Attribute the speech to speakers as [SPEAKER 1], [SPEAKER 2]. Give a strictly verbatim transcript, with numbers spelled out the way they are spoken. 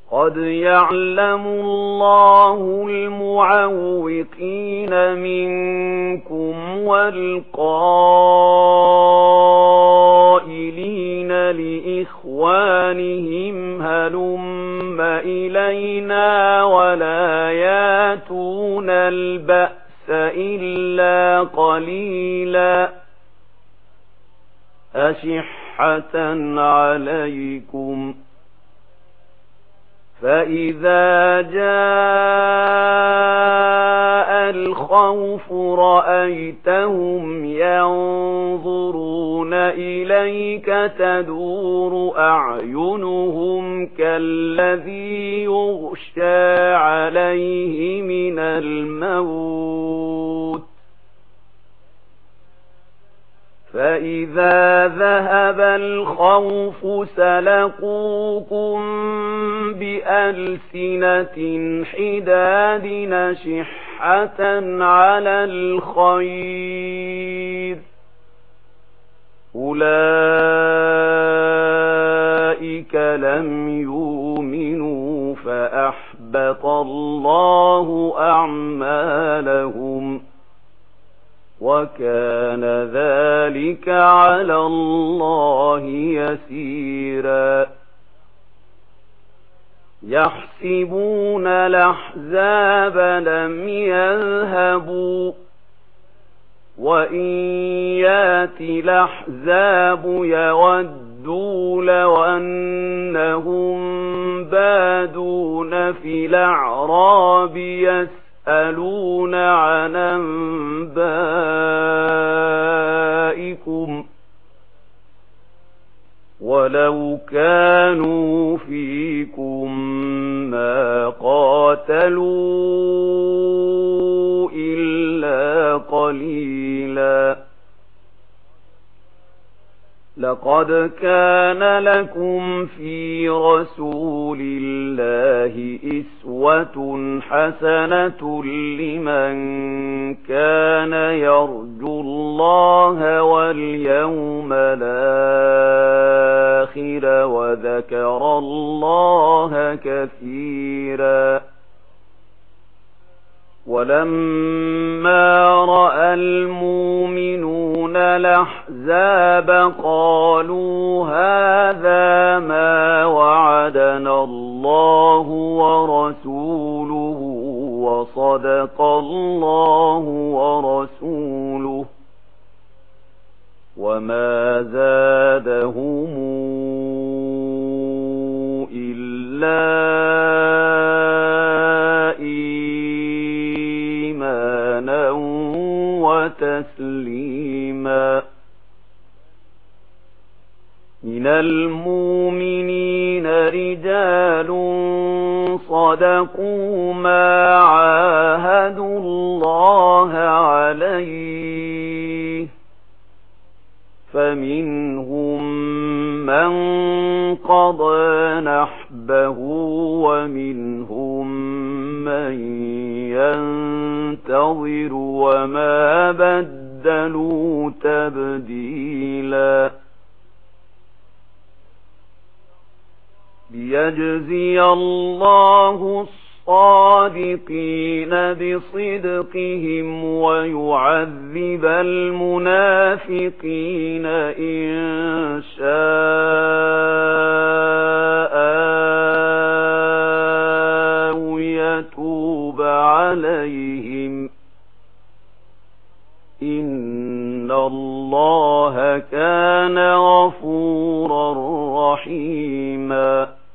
[SPEAKER 1] قد يعلم الله المعوقين منكم والقائلين لإخوانهم هلم إلينا ولا ياتون البأس إلا قليلا أشحة عليكم فإذا جاء الخوف رأيتهم ينظرون إليك تدور أعينهم كالذي يغشى عليه من الموت فإذا ذهب الخوف سلقوكم بألسنة حداد نشحة على الخير أولئك لم يؤمنوا فأحبط الله أعمالهم وكان ذلك على الله يسيرا يحسبون الأحزاب لم يذهبوا وإن يأتي الأحزاب يودوا لو أنهم بادون في الأعراب يسألون عن أنبائكم ولو كانوا فيكم ما قاتلوا إلا قليلا لقد كان لكم في رسول الله أسوة حسنة لمن كان يرجو الله واليوم الآخر وذكر الله كثيرا ولما رأى المؤمنون الأحزاب قالوا هذا ما وعدنا الله ورسوله وصدق الله ورسوله وما زادهم إلا إيمانا وتسليما من المؤمنين رجال صدقوا ما عاهدوا الله عليه فمنهم من قضى نحبه ومنهم من ينتظر وما بدلوا تبديلا ليجزي الله الصادقين بصدقهم ويعذب المنافقين إن شاء أو يتوب عليهم إن الله كان غفورا رحيما